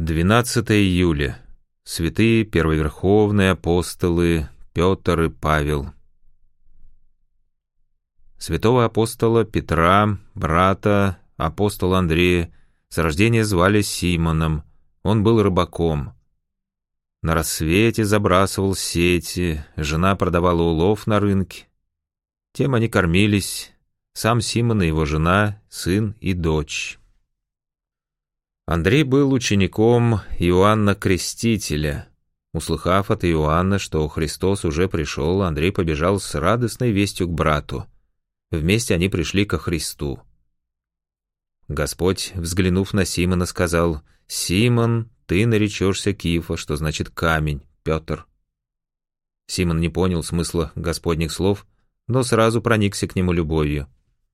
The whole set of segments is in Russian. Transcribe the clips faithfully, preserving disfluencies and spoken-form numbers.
двенадцатое июля. Святые первоверховные апостолы Петр и Павел. Святого апостола Петра, брата апостола Андрея, с рождения звали Симоном, он был рыбаком. На рассвете забрасывал сети, жена продавала улов на рынке. Тем они кормились, сам Симон и его жена, сын и дочь. Андрей был учеником Иоанна Крестителя. Услыхав от Иоанна, что Христос уже пришел, Андрей побежал с радостной вестью к брату. Вместе они пришли ко Христу. Господь, взглянув на Симона, сказал: «Симон, ты наречешься Кифа», что значит камень, Петр. Симон не понял смысла Господних слов, но сразу проникся к нему любовью.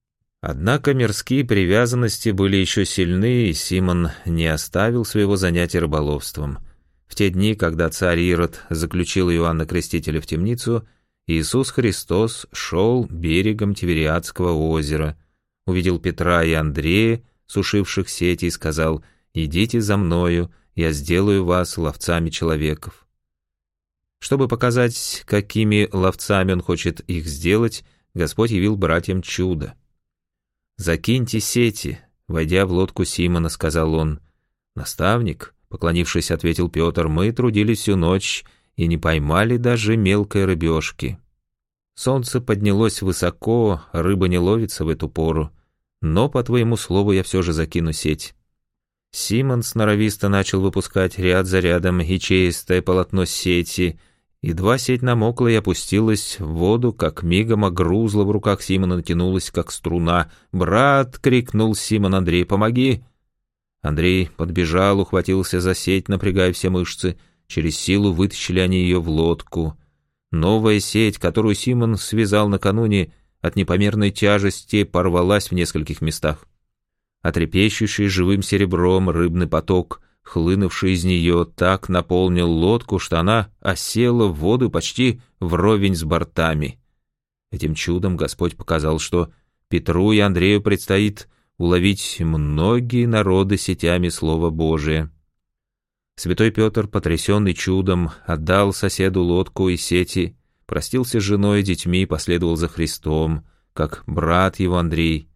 Однако мирские привязанности были еще сильны, и Симон не оставил своего занятия рыболовством. В те дни, когда царь Ирод заключил Иоанна Крестителя в темницу, Иисус Христос шел берегом Тивериадского озера, увидел Петра и Андрея, сушивших сети, и сказал: «Идите за мною, я сделаю вас ловцами человеков». Чтобы показать, какими ловцами он хочет их сделать, Господь явил братьям чудо. «Закиньте сети», — войдя в лодку Симона, сказал он. «Наставник», — поклонившись, ответил Петр, — «мы трудились всю ночь и не поймали даже мелкой рыбешки. Солнце поднялось высоко, рыба не ловится в эту пору, но, по твоему слову, я все же закину сеть». Симон сноровисто начал выпускать ряд за рядом ячеистое полотно сети. Едва сеть намокла и опустилась в воду, как мигом огрузла в руках Симона, натянулась, как струна. «Брат!» — крикнул Симон: «Андрей, помоги!» Андрей подбежал, ухватился за сеть, напрягая все мышцы. Через силу вытащили они ее в лодку. Новая сеть, которую Симон связал накануне, от непомерной тяжести порвалась в нескольких местах. Отрепещущий живым серебром рыбный поток, хлынувший из нее, так наполнил лодку, что она осела в воду почти вровень с бортами. Этим чудом Господь показал, что Петру и Андрею предстоит уловить многие народы сетями Слова Божия. Святой Петр, потрясенный чудом, отдал соседу лодку и сети, простился с женой и детьми и последовал за Христом, как брат его Андрей.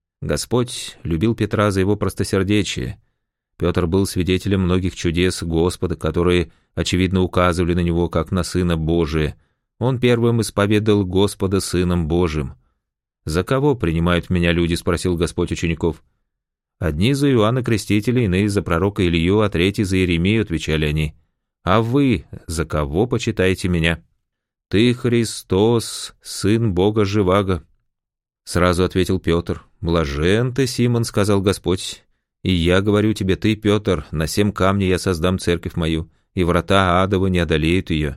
Господь любил Петра за его простосердечие. Петр был свидетелем многих чудес Господа, которые, очевидно, указывали на него как на Сына Божия. Он первым исповедал Господа Сыном Божиим. «За кого принимают меня люди?» — спросил Господь учеников. «Одни за Иоанна Крестителя, иные за пророка Илью, а третьи за Иеремию», — отвечали они. «А вы за кого почитаете меня?» «Ты Христос, Сын Бога Живаго», — сразу ответил Петр. «Блажен ты, Симон», — сказал Господь. «И я говорю тебе, ты, Петр, на семь камней я создам церковь мою, и врата адовы не одолеют ее».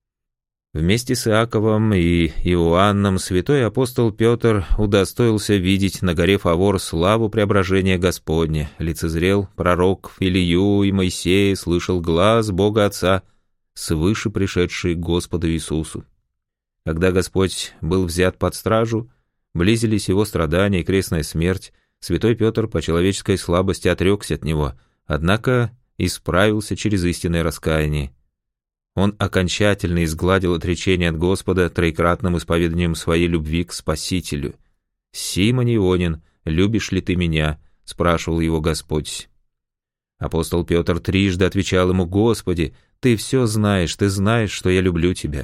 Вместе с Иаковом и Иоанном святой апостол Петр удостоился видеть на горе Фавор славу преображения Господня, лицезрел пророков Илью и Моисея, слышал глас Бога Отца, свыше пришедший к Господу Иисусу. Когда Господь был взят под стражу, близились его страдания и крестная смерть, святой Петр по человеческой слабости отрекся от него, однако исправился через истинное раскаяние. Он окончательно изгладил отречение от Господа троекратным исповеданием своей любви к Спасителю. «Симон Ионин, любишь ли ты меня?» — спрашивал его Господь. Апостол Петр трижды отвечал ему: «Господи, ты все знаешь, ты знаешь, что я люблю тебя».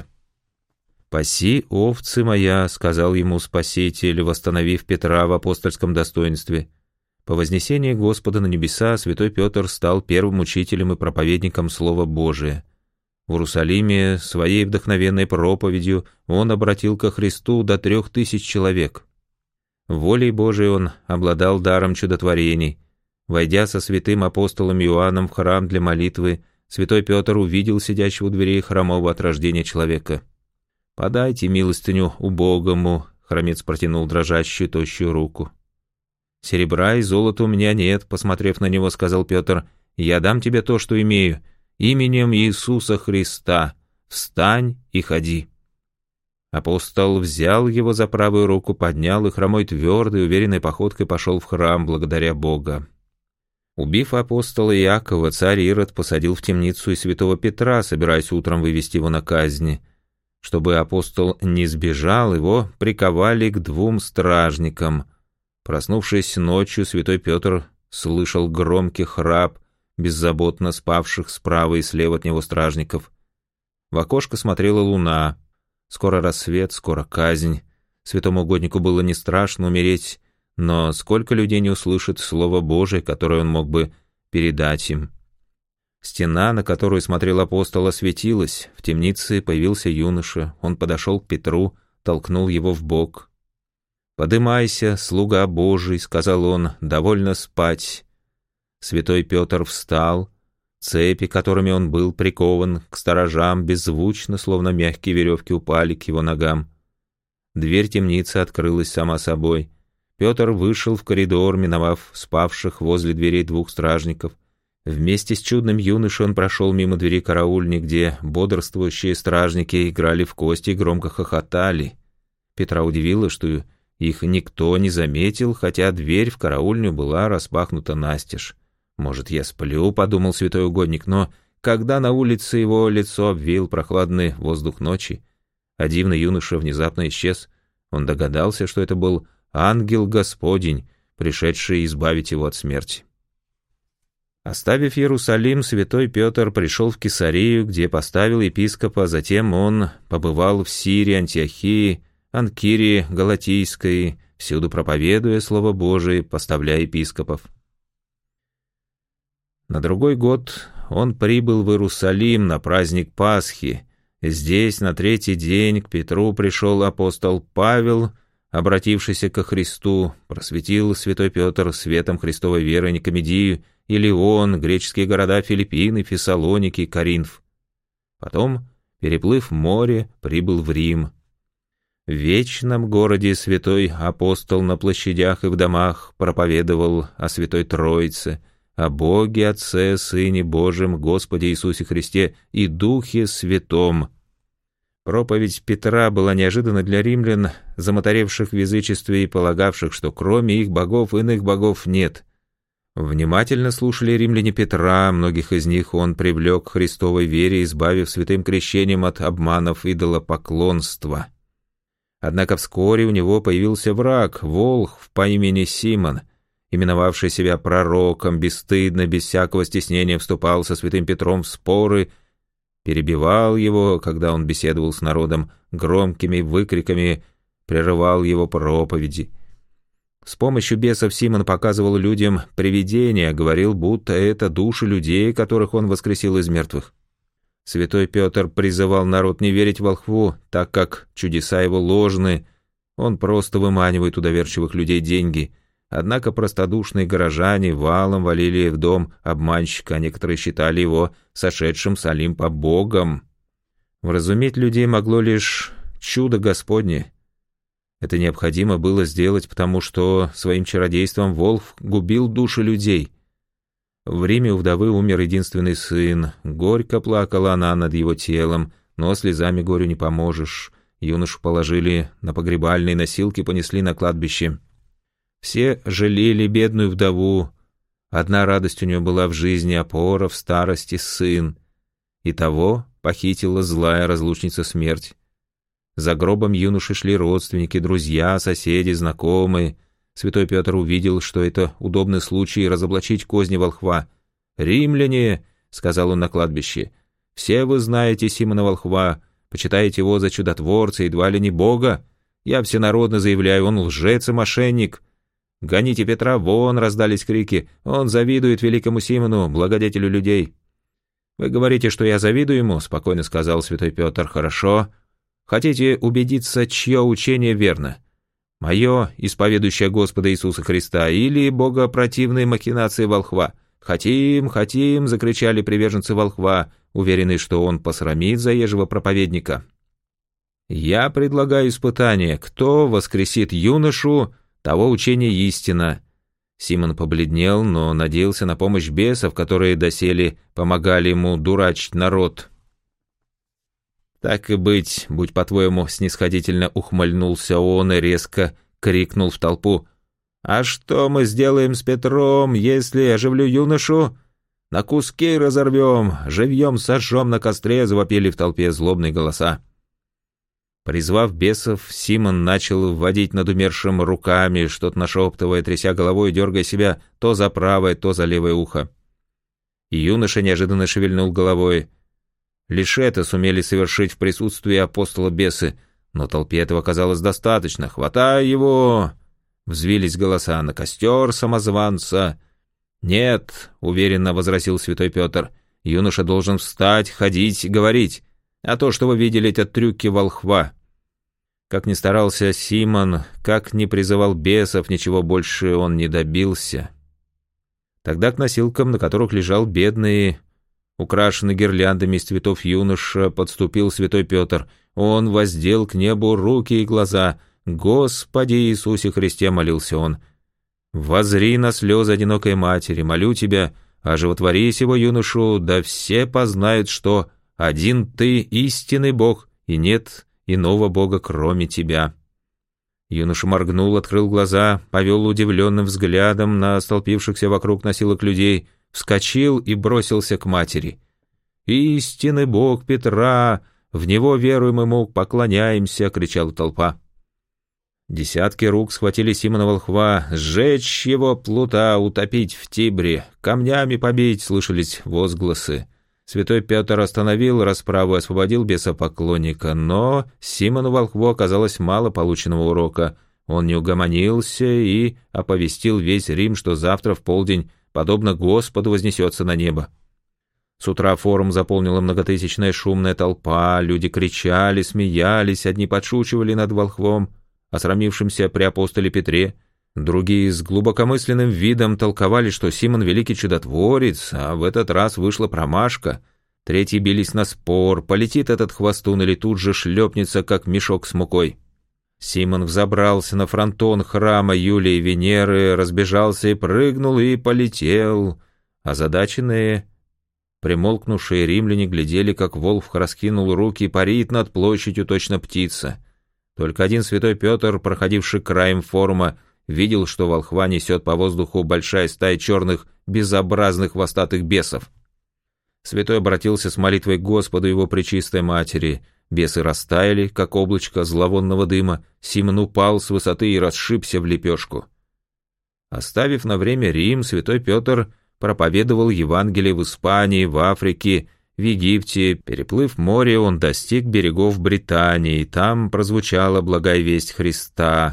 «Паси овцы моя», — сказал ему Спаситель, восстановив Петра в апостольском достоинстве. По вознесении Господа на небеса святой Петр стал первым учителем и проповедником Слова Божия. В Иерусалиме своей вдохновенной проповедью он обратил ко Христу до трех тысяч человек. Волей Божией он обладал даром чудотворений. Войдя со святым апостолом Иоанном в храм для молитвы, святой Петр увидел сидящего у дверей хромого от рождения человека. «Подайте милостыню убогому», — хромец протянул дрожащую тощую руку. «Серебра и золота у меня нет», — посмотрев на него, сказал Петр. «Я дам тебе то, что имею. Именем Иисуса Христа встань и ходи». Апостол взял его за правую руку, поднял, и хромой твердой, уверенной походкой пошел в храм, благодаря Бога. Убив апостола Иакова, царь Ирод посадил в темницу и святого Петра, собираясь утром вывести его на казнь. Чтобы апостол не сбежал, его приковали к двум стражникам. Проснувшись ночью, святой Петр слышал громкий храп беззаботно спавших справа и слева от него стражников. В окошко смотрела луна. Скоро рассвет, скоро казнь. Святому угоднику было не страшно умереть, но сколько людей не услышит Слово Божие, которое он мог бы передать им. Стена, на которую смотрел апостол, осветилась. В темнице появился юноша. Он подошел к Петру, толкнул его в бок. «Подымайся, слуга Божий», — сказал он, — «довольно спать». Святой Петр встал. Цепи, которыми он был прикован к сторожам, беззвучно, словно мягкие веревки, упали к его ногам. Дверь темницы открылась сама собой. Петр вышел в коридор, миновав спавших возле дверей двух стражников. Вместе с чудным юношей он прошел мимо двери караульни, где бодрствующие стражники играли в кости и громко хохотали. Петра удивило, что их никто не заметил, хотя дверь в караульню была распахнута настежь. «Может, я сплю?» — подумал святой угодник, но когда на улице его лицо обвеял прохладный воздух ночи, а дивный юноша внезапно исчез, он догадался, что это был ангел Господень, пришедший избавить его от смерти. Оставив Иерусалим, святой Петр пришел в Кесарию, где поставил епископа, затем он побывал в Сирии, Антиохии, Анкирии, Галатийской, всюду проповедуя Слово Божие, поставляя епископов. На другой год он прибыл в Иерусалим на праздник Пасхи. Здесь на третий день к Петру пришел апостол Павел, обратившийся ко Христу, просветил святой Петр светом Христовой веры Никомедию, Илион, греческие города Филиппины, Фессалоники, Коринф. Потом, переплыв море, прибыл в Рим. В вечном городе святой апостол на площадях и в домах проповедовал о Святой Троице, о Боге, Отце, Сыне Божьем, Господе Иисусе Христе и Духе Святом. Проповедь Петра была неожиданна для римлян, замоторевших в язычестве и полагавших, что кроме их богов иных богов нет. Внимательно слушали римляне Петра, многих из них он привлек к Христовой вере, избавив святым крещением от обманов идолопоклонства. Однако вскоре у него появился враг, волхв по имени Симон, именовавший себя пророком, бесстыдно, без всякого стеснения вступал со святым Петром в споры, перебивал его, когда он беседовал с народом, громкими выкриками прерывал его проповеди. С помощью бесов Симон показывал людям привидения, говорил, будто это души людей, которых он воскресил из мертвых. Святой Петр призывал народ не верить волхву, так как чудеса его ложны, он просто выманивает у доверчивых людей деньги. Однако простодушные горожане валом валили в дом обманщика, а некоторые считали его сошедшим с Олимпа богом. Вразуметь людей могло лишь чудо Господне. Это необходимо было сделать, потому что своим чародейством волхв губил души людей. В Риме у вдовы умер единственный сын. Горько плакала она над его телом, но слезами горю не поможешь. Юношу положили на погребальные носилки, понесли на кладбище. Все жалели бедную вдову. Одна радость у нее была в жизни — опора, в старости сын. И того похитила злая разлучница смерть. За гробом юноши шли родственники, друзья, соседи, знакомые. Святой Петр увидел, что это удобный случай разоблачить козни волхва. «Римляне», — сказал он на кладбище, — «все вы знаете Симона Волхва, почитаете его за чудотворца, едва ли не бога. Я всенародно заявляю, он лжец и мошенник. «Гоните Петра вон!» — раздались крики. «Он завидует великому Симону, благодетелю людей». «Вы говорите, что я завидую ему?» — спокойно сказал святой Петр. «Хорошо. Хотите убедиться, чье учение верно? Мое, исповедующее Господа Иисуса Христа, или богопротивные махинации волхва? Хотим, хотим!» — закричали приверженцы волхва, уверенные, что он посрамит заезжего проповедника. «Я предлагаю испытание. Кто воскресит юношу, того учения истина». Симон побледнел, но надеялся на помощь бесов, которые доселе помогали ему дурачить народ. «Так и быть, будь по-твоему», — снисходительно ухмыльнулся он и резко крикнул в толпу: «А что мы сделаем с Петром, если оживлю юношу? На куски разорвем, живьем сожжем на костре», — завопили в толпе злобные голоса. Призвав бесов, Симон начал вводить над умершим руками, что-то нашептывая, тряся головой и дергая себя то за правое, то за левое ухо. И юноша неожиданно шевельнул головой. Лишь это сумели совершить в присутствии апостола бесы, но толпе этого казалось достаточно. «Хватай его!» — взвились голоса. «На костер самозванца!» «Нет», — уверенно возразил святой Петр, — «юноша должен встать, ходить, говорить. А то, что вы видели, это трюки волхва». Как ни старался Симон, как ни призывал бесов, ничего больше он не добился. Тогда к носилкам, на которых лежал бедный, украшенный гирляндами из цветов юноша, подступил святой Петр. Он воздел к небу руки и глаза. «Господи Иисусе Христе», — молился он, — «воззри на слезы одинокой матери, молю тебя, оживотвори сего юношу, да все познают, что один ты истинный Бог, и нет иного Бога, кроме тебя». Юноша моргнул, открыл глаза, повел удивленным взглядом на столпившихся вокруг носилок людей, вскочил и бросился к матери. «Истинный Бог Петра! В него веруем ему, поклоняемся!» — кричала толпа. Десятки рук схватили Симона волхва. «Сжечь его, плута, утопить в Тибре, камнями побить!» — слышались возгласы. Святой Петр остановил расправу и освободил бесопоклонника, но Симону волхву оказалось мало полученного урока. Он не угомонился и оповестил весь Рим, что завтра в полдень, подобно Господу, вознесется на небо. С утра форум заполнила многотысячная шумная толпа, люди кричали, смеялись, одни подшучивали над волхвом, осрамившимся при апостоле Петре. Другие с глубокомысленным видом толковали, что Симон великий чудотворец, а в этот раз вышла промашка. Третьи бились на спор, полетит этот хвостун или тут же шлепнется, как мешок с мукой. Симон взобрался на фронтон храма Юлии Венеры, разбежался и прыгнул, и полетел. Озадаченные, примолкнувшие римляне глядели, как волк раскинул руки и парит над площадью точно птица. Только один святой Петр, проходивший краем форума, видел, что волхва несет по воздуху большая стая черных, безобразных хвостатых бесов. Святой обратился с молитвой к Господу его пречистой матери. Бесы растаяли, как облачко зловонного дыма. Симон упал с высоты и расшибся в лепешку. Оставив на время Рим, святой Петр проповедовал Евангелие в Испании, в Африке, в Египте. Переплыв море, он достиг берегов Британии. Там прозвучала благая весть Христа.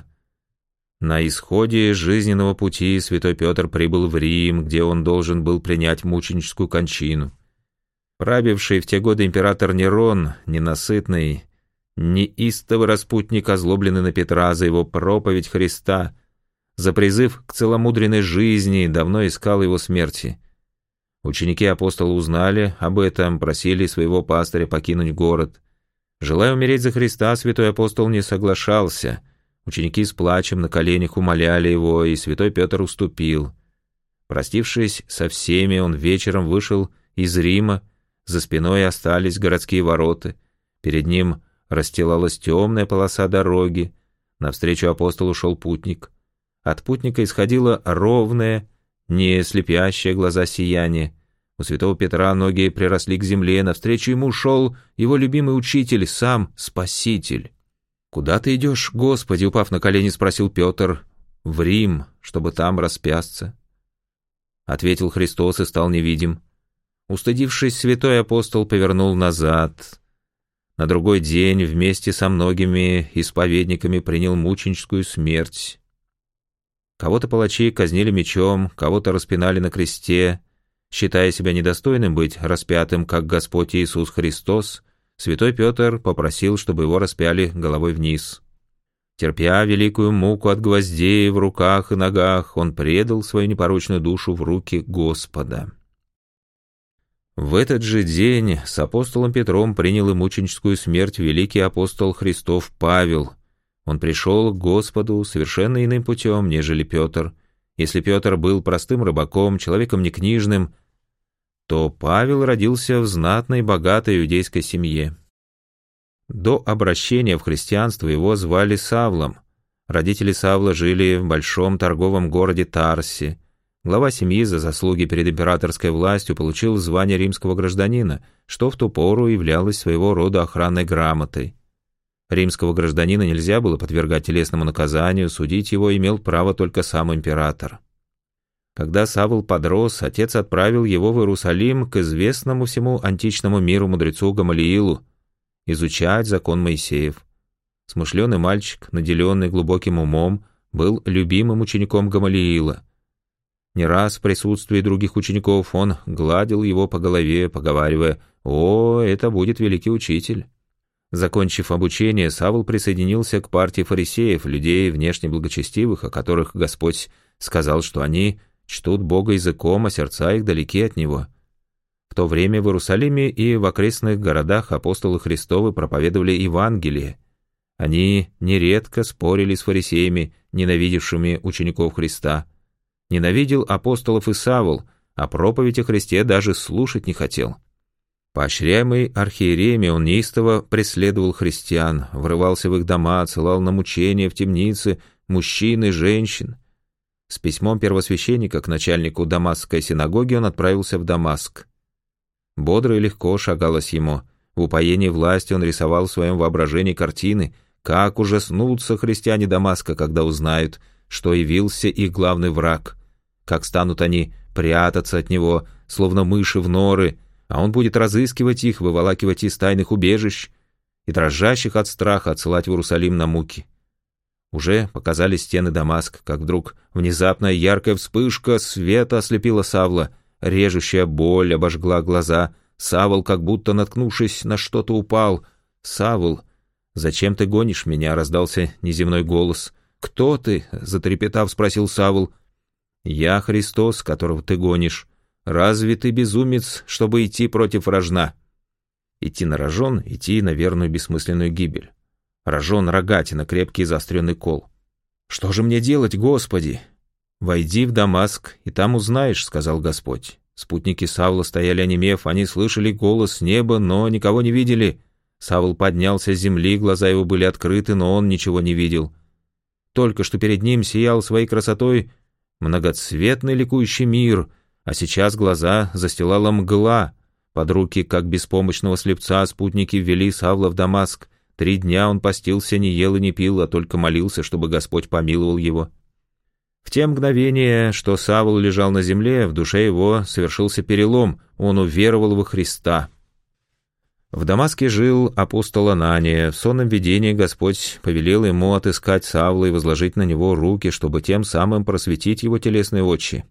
На исходе жизненного пути святой Петр прибыл в Рим, где он должен был принять мученическую кончину. Правивший в те годы император Нерон, ненасытный, неистовый распутник, озлобленный на Петра за его проповедь Христа, за призыв к целомудренной жизни, давно искал его смерти. Ученики апостола узнали об этом, просили своего пастыря покинуть город. Желая умереть за Христа, святой апостол не соглашался. Ученики с плачем на коленях умоляли его, и святой Петр уступил. Простившись со всеми, он вечером вышел из Рима, за спиной остались городские ворота, перед ним расстилалась темная полоса дороги, навстречу апостолу шел путник. От путника исходило ровное, не слепящее глаза сияние. У святого Петра ноги приросли к земле, навстречу ему шел его любимый учитель, сам Спаситель. «Куда ты идешь, Господи?» — упав на колени, спросил Петр. «В Рим, чтобы там распясться», — ответил Христос и стал невидим. Устыдившись, святой апостол повернул назад. На другой день вместе со многими исповедниками принял мученическую смерть. Кого-то палачи казнили мечом, кого-то распинали на кресте. Считая себя недостойным быть распятым, как Господь Иисус Христос, святой Петр попросил, чтобы его распяли головой вниз. Терпя великую муку от гвоздей в руках и ногах, он предал свою непорочную душу в руки Господа. В этот же день с апостолом Петром принял и мученическую смерть великий апостол Христов Павел. Он пришел к Господу совершенно иным путем, нежели Петр. Если Петр был простым рыбаком, человеком некнижным, то Павел родился в знатной, богатой иудейской семье. До обращения в христианство его звали Савлом, Родители Савла жили в большом торговом городе Тарсе. Глава семьи за заслуги перед императорской властью получил звание римского гражданина, что в ту пору являлось своего рода охранной грамотой. Римского гражданина нельзя было подвергать телесному наказанию, судить его имел право только сам император. Когда Савл подрос, отец отправил его в Иерусалим к известному всему античному миру мудрецу Гамалиилу изучать закон Моисеев. Смышленый мальчик, наделенный глубоким умом, был любимым учеником Гамалиила. Не раз в присутствии других учеников он гладил его по голове, поговаривая: «О, это будет великий учитель». Закончив обучение, Савл присоединился к партии фарисеев, людей внешне благочестивых, о которых Господь сказал, что они чтут Бога языком, а сердца их далеки от Него. В то время в Иерусалиме и в окрестных городах апостолы Христовы проповедовали Евангелие. Они нередко спорили с фарисеями, ненавидевшими учеников Христа. Ненавидел апостолов и Савл, а проповедь о Христе даже слушать не хотел. Поощряемый архиереями, он неистово преследовал христиан, врывался в их дома, отсылал на мучения в темницы мужчин и женщин. С письмом первосвященника к начальнику Дамасской синагоги он отправился в Дамаск. Бодро и легко шагалось ему. В упоении власти он рисовал в своем воображении картины, как ужаснутся христиане Дамаска, когда узнают, что явился их главный враг, как станут они прятаться от него, словно мыши в норы, а он будет разыскивать их, выволакивать из тайных убежищ и дрожащих от страха отсылать в Иерусалим на муки. Уже показались стены Дамаска, как вдруг внезапная яркая вспышка света ослепила Савла, режущая боль обожгла глаза. Савл, как будто наткнувшись на что-то, упал. «Савл, зачем ты гонишь меня?» — раздался неземной голос. «Кто ты?» — затрепетав, спросил Савл. «Я Христос, которого ты гонишь. Разве ты безумец, чтобы идти против рожна?» Идти на рожон, идти на верную бессмысленную гибель. Рожон — рогатина, крепкий заостренный кол. «Что же мне делать, Господи?» «Войди в Дамаск, и там узнаешь», — сказал Господь. Спутники Савла стояли онемев, они слышали голос с неба, но никого не видели. Савл поднялся с земли, глаза его были открыты, но он ничего не видел. Только что перед ним сиял своей красотой многоцветный ликующий мир, а сейчас глаза застилала мгла. Под руки, как беспомощного слепца, спутники ввели Савла в Дамаск. Три дня он постился, не ел и не пил, а только молился, чтобы Господь помиловал его. В те мгновения, что Савл лежал на земле, в душе его совершился перелом, он уверовал во Христа. В Дамаске жил апостол Анания. В сонном видении Господь повелел ему отыскать Савла и возложить на него руки, чтобы тем самым просветить его телесные очи.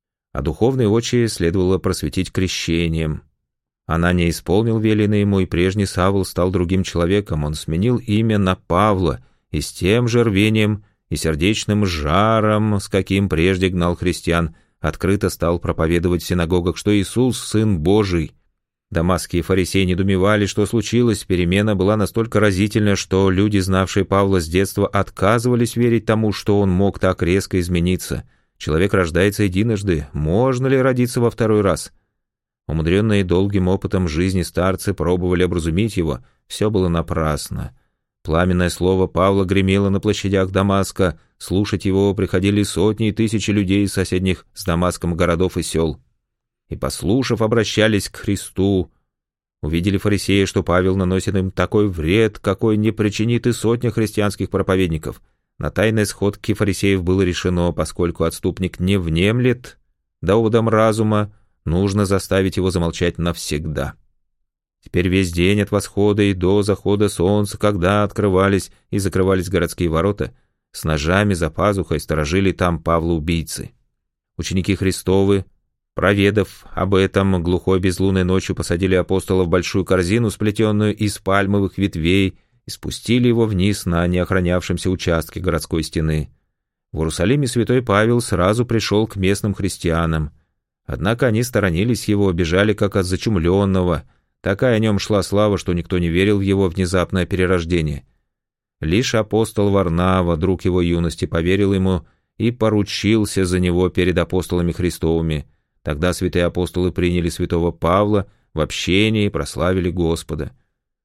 А духовные очи следовало просветить крещением. Анания исполнил веленное ему, и прежний Савл стал другим человеком. Он сменил имя на Павла, и с тем же рвением и сердечным жаром, с каким прежде гнал христиан, открыто стал проповедовать в синагогах, что Иисус — Сын Божий. Дамасские фарисеи недоумевали, что случилось. Перемена была настолько разительна, что люди, знавшие Павла с детства, отказывались верить тому, что он мог так резко измениться. Человек рождается единожды, можно ли родиться во второй раз? Умудренные долгим опытом жизни старцы пробовали образумить его, все было напрасно. Пламенное слово Павла гремело на площадях Дамаска, слушать его приходили сотни и тысячи людей из соседних с Дамаском городов и сел. И, послушав, обращались к Христу. Увидели фарисеи, что Павел наносит им такой вред, какой не причинит и сотня христианских проповедников. На тайной сходке фарисеев было решено, поскольку отступник не внемлет доводам разума, нужно заставить его замолчать навсегда. Теперь весь день от восхода и до захода солнца, когда открывались и закрывались городские ворота, с ножами за пазухой сторожили там Павла убийцы. Ученики Христовы, проведав об этом, глухой безлунной ночью посадили апостола в большую корзину, сплетенную из пальмовых ветвей, и спустили его вниз на неохранявшемся участке городской стены. В Иерусалиме святой Павел сразу пришел к местным христианам. Однако они сторонились его, бежали как от зачумленного. Такая о нем шла слава, что никто не верил в его внезапное перерождение. Лишь апостол Варнава, друг его юности, поверил ему и поручился за него перед апостолами Христовыми. Тогда святые апостолы приняли святого Павла в общении и прославили Господа.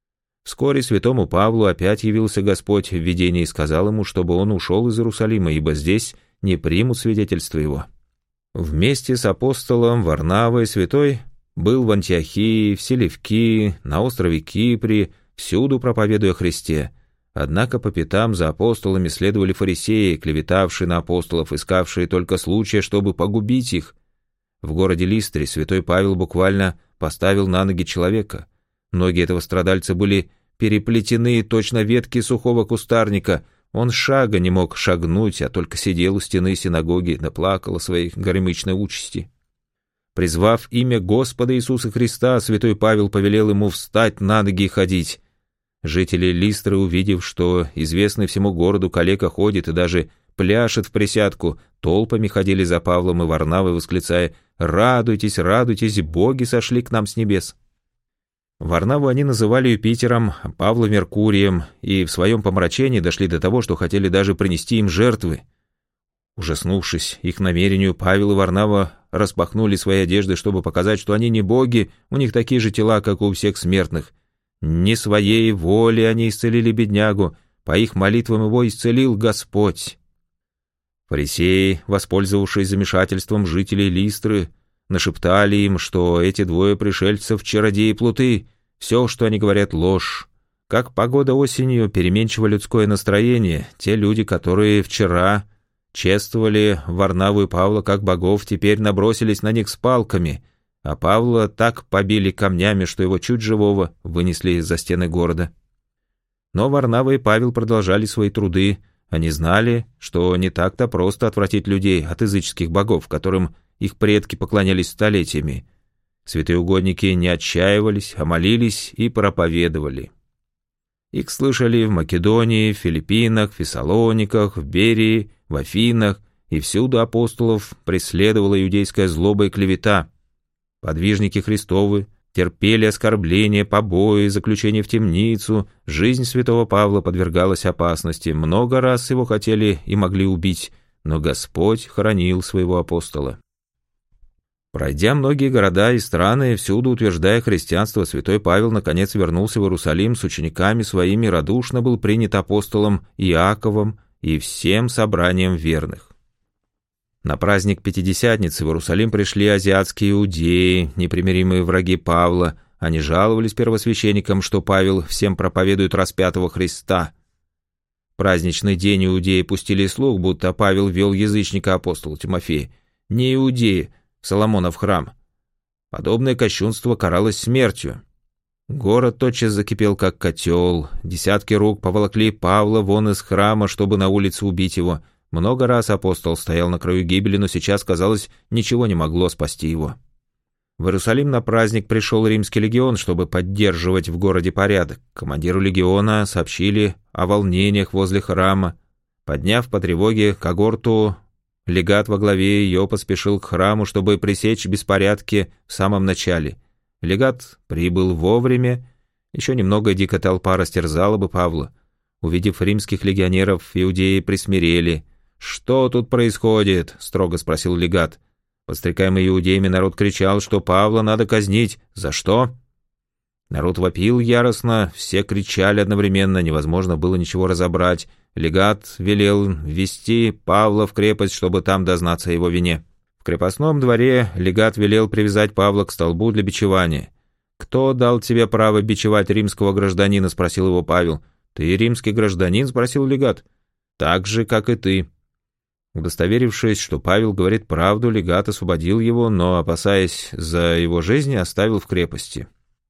Вскоре святому Павлу опять явился Господь в видении и сказал ему, чтобы он ушел из Иерусалима, ибо здесь не примут свидетельство его. Вместе с апостолом Варнавой святой был в Антиохии, в Селевкии, на острове Кипре, всюду проповедуя о Христе. Однако по пятам за апостолами следовали фарисеи, клеветавшие на апостолов, искавшие только случая, чтобы погубить их. В городе Листре святой Павел буквально поставил на ноги человека. Ноги этого страдальца были переплетены, точно ветки сухого кустарника. Он шага не мог шагнуть, а только сидел у стены синагоги, да плакал о своей горемычной участи. Призвав имя Господа Иисуса Христа, святой Павел повелел ему встать на ноги и ходить. Жители Листры, увидев, что известный всему городу калека ходит и даже пляшет в присядку, толпами ходили за Павлом и Варнавой, восклицая: «Радуйтесь, радуйтесь, боги сошли к нам с небес». Варнаву они называли Юпитером, Павла Меркурием, и в своем помрачении дошли до того, что хотели даже принести им жертвы. Ужаснувшись их намерению, Павел и Варнава распахнули свои одежды, чтобы показать, что они не боги, у них такие же тела, как у всех смертных. Не своей волей они исцелили беднягу, по их молитвам его исцелил Господь. Фарисеи, воспользовавшись замешательством жителей Листры, нашептали им, что эти двое пришельцев — чародеи и плуты, все, что они говорят, ложь. Как погода осенью, переменчиво людское настроение, те люди, которые вчера чествовали Варнаву и Павла как богов, теперь набросились на них с палками, а Павла так побили камнями, что его чуть живого вынесли за стены города. Но Варнава и Павел продолжали свои труды. Они знали, что не так-то просто отвратить людей от языческих богов, которым их предки поклонялись столетиями. Святые угодники не отчаивались, а молились и проповедовали. Их слышали в Македонии, в Филиппинах, в Фессалониках, в Берии, в Афинах, и всюду апостолов преследовала иудейская злоба и клевета. Подвижники Христовы терпели оскорбления, побои, заключение в темницу. Жизнь святого Павла подвергалась опасности. Много раз его хотели и могли убить, но Господь хранил своего апостола. Пройдя многие города и страны, всюду утверждая христианство, святой Павел наконец вернулся в Иерусалим с учениками своими, радушно был принят апостолом Иаковом и всем собранием верных. На праздник Пятидесятницы в Иерусалим пришли азиатские иудеи, непримиримые враги Павла. Они жаловались первосвященникам, что Павел всем проповедует распятого Христа. В праздничный день иудеи пустили слух, будто Павел вел язычника апостола Тимофея. Не иудеи, Соломонов храм. Подобное кощунство каралось смертью. Город тотчас закипел, как котел. Десятки рук поволокли Павла вон из храма, чтобы на улице убить его. Много раз апостол стоял на краю гибели, но сейчас, казалось, ничего не могло спасти его. В Иерусалим на праздник пришел римский легион, чтобы поддерживать в городе порядок. Командиру легиона сообщили о волнениях возле храма. Подняв по тревоге когорту, легат во главе ее поспешил к храму, чтобы пресечь беспорядки в самом начале. Легат прибыл вовремя. Еще немного дикая толпа растерзала бы Павла. Увидев римских легионеров, иудеи присмирели. «Что тут происходит?» — строго спросил легат. Подстрекаемый иудеями народ кричал, что Павла надо казнить. За что? Народ вопил яростно, все кричали одновременно, невозможно было ничего разобрать. Легат велел ввести Павла в крепость, чтобы там дознаться о его вине. В крепостном дворе легат велел привязать Павла к столбу для бичевания. «Кто дал тебе право бичевать римского гражданина?» — спросил его Павел. «Ты римский гражданин?» — спросил легат. «Так же, как и ты». Удостоверившись, что Павел говорит правду, легат освободил его, но, опасаясь за его жизнь, оставил в крепости.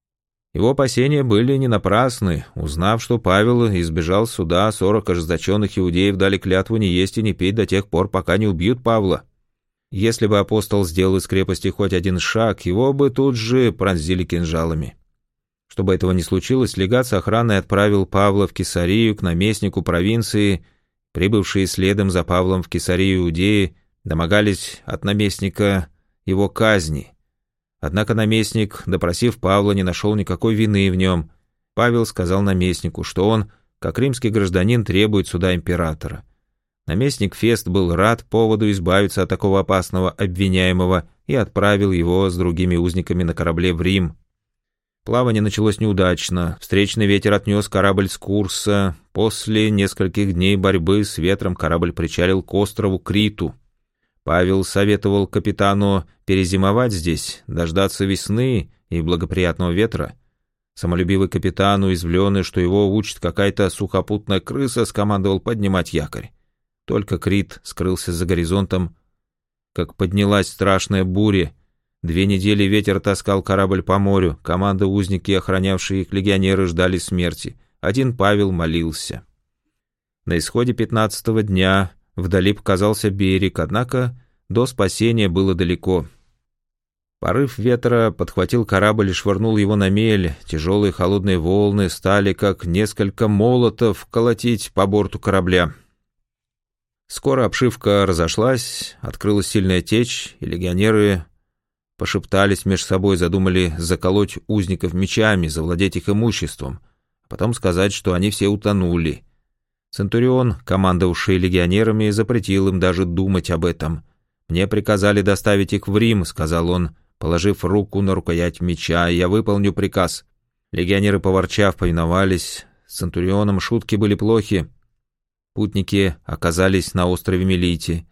Его опасения были не напрасны. Узнав, что Павел избежал суда, сорок ожесточенных иудеев дали клятву не есть и не пить до тех пор, пока не убьют Павла. Если бы апостол сделал из крепости хоть один шаг, его бы тут же пронзили кинжалами. Чтобы этого не случилось, легат с охраной отправил Павла в Кесарию к наместнику провинции. Прибывшие следом за Павлом в Кесарию иудеи домогались от наместника его казни. Однако наместник, допросив Павла, не нашел никакой вины в нем. Павел сказал наместнику, что он, как римский гражданин, требует суда императора. Наместник Фест был рад поводу избавиться от такого опасного обвиняемого и отправил его с другими узниками на корабле в Рим. Плавание началось неудачно, встречный ветер отнес корабль с курса. После нескольких дней борьбы с ветром корабль причалил к острову Криту. Павел советовал капитану перезимовать здесь, дождаться весны и благоприятного ветра. Самолюбивый капитан, уязвленный, что его учит какая-то сухопутная крыса, скомандовал поднимать якорь. Только Крит скрылся за горизонтом, как поднялась страшная буря. Две недели ветер таскал корабль по морю, команда узники, охранявшие их легионеры, ждали смерти. Один Павел молился. На исходе пятнадцатого дня вдали показался берег, однако до спасения было далеко. Порыв ветра подхватил корабль и швырнул его на мель. Тяжелые холодные волны стали, как несколько молотов, колотить по борту корабля. Скоро обшивка разошлась, открылась сильная течь, и легионеры пошептались между собой, задумали заколоть узников мечами, завладеть их имуществом, а потом сказать, что они все утонули. Центурион, командовавший легионерами, запретил им даже думать об этом. «Мне приказали доставить их в Рим», — сказал он, положив руку на рукоять меча, — «я выполню приказ». Легионеры, поворчав, повиновались. С Центурионом шутки были плохи. Путники оказались на острове Мелите.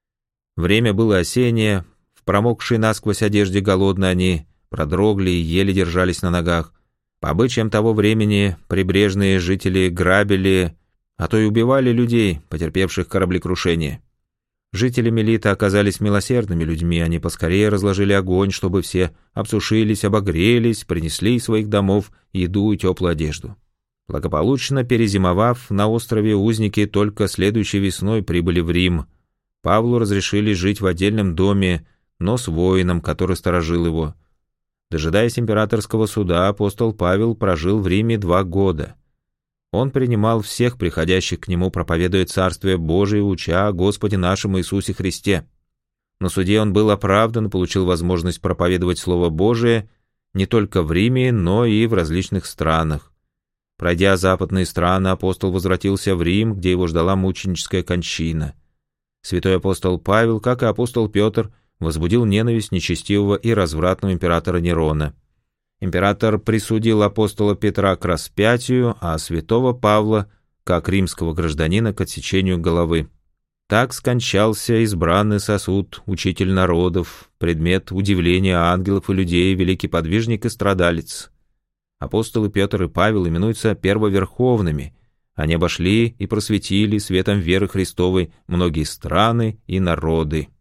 Время было осеннее. В промокшей насквозь одежде голодные они продрогли и еле держались на ногах. По обычаям того времени прибрежные жители грабили, а то и убивали людей, потерпевших кораблекрушение. Жители Мелита оказались милосердными людьми, они поскорее разложили огонь, чтобы все обсушились, обогрелись, принесли из своих домов еду и теплую одежду. Благополучно перезимовав на острове, узники только следующей весной прибыли в Рим. Павлу разрешили жить в отдельном доме, но с воином, который сторожил его. Дожидаясь императорского суда, апостол Павел прожил в Риме два года. Он принимал всех приходящих к нему, проповедуя Царствие Божие, уча о Господе нашем Иисусе Христе. На суде он был оправдан и получил возможность проповедовать Слово Божие не только в Риме, но и в различных странах. Пройдя западные страны, апостол возвратился в Рим, где его ждала мученическая кончина. Святой апостол Павел, как и апостол Петр, возбудил ненависть нечестивого и развратного императора Нерона. Император присудил апостола Петра к распятию, а святого Павла, как римского гражданина, к отсечению головы. Так скончался избранный сосуд, учитель народов, предмет удивления ангелов и людей, великий подвижник и страдалец. Апостолы Петр и Павел именуются первоверховными. Они обошли и просветили светом веры Христовой многие страны и народы.